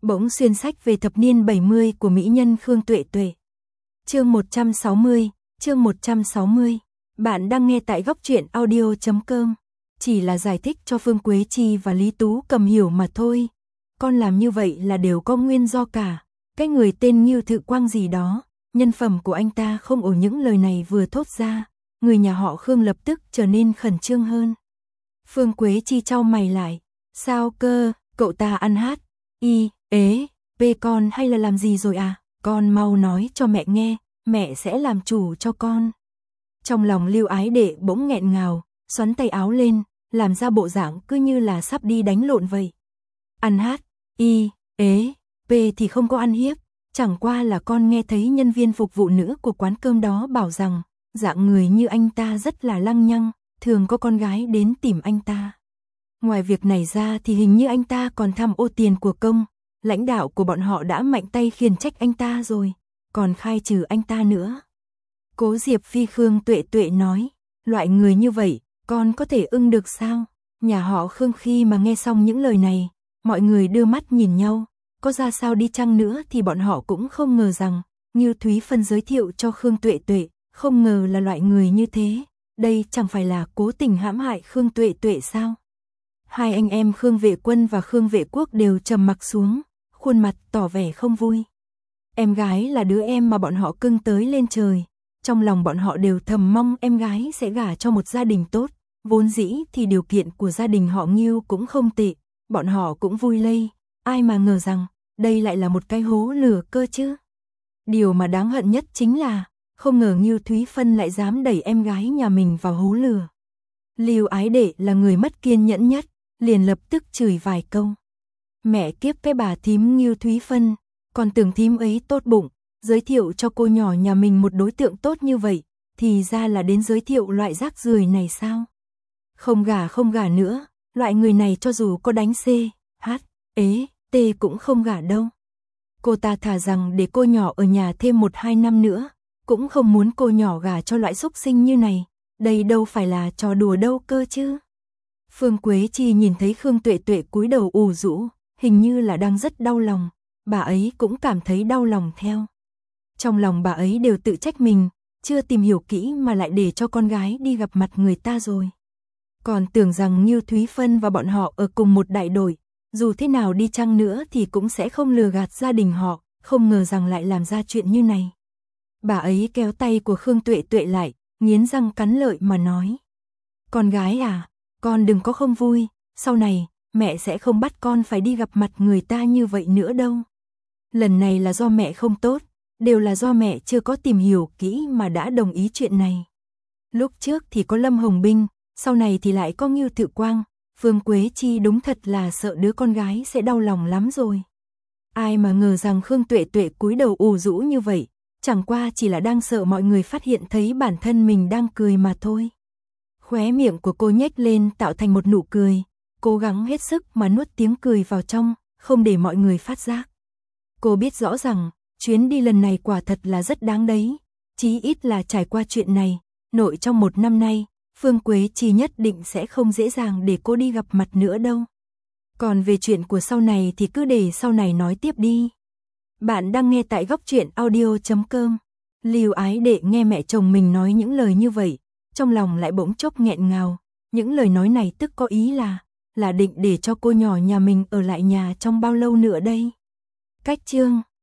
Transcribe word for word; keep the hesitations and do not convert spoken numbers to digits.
Bỗng xuyên sách về thập niên bảy mươi của mỹ nhân Khương Tuệ Tuệ. Chương một trăm sáu mươi, chương một trăm sáu mươi. Bạn đang nghe tại góc truyện audio chấm com. Chỉ là giải thích cho Phương Quế Chi và Lý Tú Cầm hiểu mà thôi. Con làm như vậy là đều có nguyên do cả. Cái người tên Ngưu Thự Quang gì đó, nhân phẩm của anh ta không ổn. Những lời này vừa thốt ra, người nhà họ Khương lập tức trở nên khẩn trương hơn. Phương Quế Chi chau mày lại. Sao cơ, cậu ta ăn hát, y, ế, bê con hay là làm gì rồi à? Con mau nói cho mẹ nghe, mẹ sẽ làm chủ cho con. Trong lòng Lưu Ái Đệ bỗng nghẹn ngào, xoắn tay áo lên, làm ra bộ dạng cứ như là sắp đi đánh lộn vậy. Ăn hát, y, ế, bê thì không có ăn hiếp, chẳng qua là con nghe thấy nhân viên phục vụ nữ của quán cơm đó bảo rằng, dạng người như anh ta rất là lăng nhăng, thường có con gái đến tìm anh ta. Ngoài việc này ra thì hình như anh ta còn tham ô tiền của công, lãnh đạo của bọn họ đã mạnh tay khiển trách anh ta rồi, còn khai trừ anh ta nữa. Cố Diệp Phi Khương Tuệ Tuệ nói, loại người như vậy, con có thể ưng được sao? Nhà họ Khương khi mà nghe xong những lời này, mọi người đưa mắt nhìn nhau, có ra sao đi chăng nữa thì bọn họ cũng không ngờ rằng, Ngưu Thúy Phân giới thiệu cho Khương Tuệ Tuệ, không ngờ là loại người như thế, đây chẳng phải là cố tình hãm hại Khương Tuệ Tuệ sao? Hai anh em Khương Vệ Quân và Khương Vệ Quốc đều trầm mặc xuống, khuôn mặt tỏ vẻ không vui. Em gái là đứa em mà bọn họ cưng tới lên trời, trong lòng bọn họ đều thầm mong em gái sẽ gả cho một gia đình tốt, vốn dĩ thì điều kiện của gia đình họ Ngưu cũng không tệ, bọn họ cũng vui lây, ai mà ngờ rằng, đây lại là một cái hố lửa cơ chứ. Điều mà đáng hận nhất chính là, không ngờ Ngưu Thúy Phân lại dám đẩy em gái nhà mình vào hố lửa. Lưu Ái Đệ là người mất kiên nhẫn nhất, liền lập tức chửi vài câu. Mẹ kiếp cái bà thím Ngưu Thúy Phân, còn tưởng thím ấy tốt bụng, giới thiệu cho cô nhỏ nhà mình một đối tượng tốt như vậy, thì ra là đến giới thiệu loại rác rưởi này sao? Không gả không gả nữa, loại người này cho dù có đánh C, H, ế, T cũng không gả đâu. Cô ta thà rằng để cô nhỏ ở nhà thêm một hai năm nữa, cũng không muốn cô nhỏ gả cho loại xúc sinh như này, đây đâu phải là trò đùa đâu cơ chứ. Phương Quế Chi nhìn thấy Khương Tuệ Tuệ cúi đầu ủ rũ, hình như là đang rất đau lòng, bà ấy cũng cảm thấy đau lòng theo. Trong lòng bà ấy đều tự trách mình, chưa tìm hiểu kỹ mà lại để cho con gái đi gặp mặt người ta rồi. Còn tưởng rằng Ngưu Thúy Phân và bọn họ ở cùng một đại đội, dù thế nào đi chăng nữa thì cũng sẽ không lừa gạt gia đình họ, không ngờ rằng lại làm ra chuyện như này. Bà ấy kéo tay của Khương Tuệ Tuệ lại, nghiến răng cắn lợi mà nói. Con gái à, con đừng có không vui, sau này, mẹ sẽ không bắt con phải đi gặp mặt người ta như vậy nữa đâu. Lần này là do mẹ không tốt, đều là do mẹ chưa có tìm hiểu kỹ mà đã đồng ý chuyện này. Lúc trước thì có Lâm Hồng Binh, sau này thì lại có Ngưu Thự Quang, Phương Quế Chi đúng thật là sợ đứa con gái sẽ đau lòng lắm rồi. Ai mà ngờ rằng Khương Tuệ Tuệ cúi đầu ủ rũ như vậy, chẳng qua chỉ là đang sợ mọi người phát hiện thấy bản thân mình đang cười mà thôi. Khóe miệng của cô nhếch lên tạo thành một nụ cười, cố gắng hết sức mà nuốt tiếng cười vào trong, không để mọi người phát giác. Cô biết rõ rằng, chuyến đi lần này quả thật là rất đáng đấy, chí ít là trải qua chuyện này, nội trong một năm nay, Phương Quế Chi nhất định sẽ không dễ dàng để cô đi gặp mặt nữa đâu. Còn về chuyện của sau này thì cứ để sau này nói tiếp đi. Bạn đang nghe tại góc truyện audio chấm com. Lưu Ái Đệ nghe mẹ chồng mình nói những lời như vậy, trong lòng lại bỗng chốc nghẹn ngào, những lời nói này tức có ý là, là định để cho cô nhỏ nhà mình ở lại nhà trong bao lâu nữa đây. Cách chương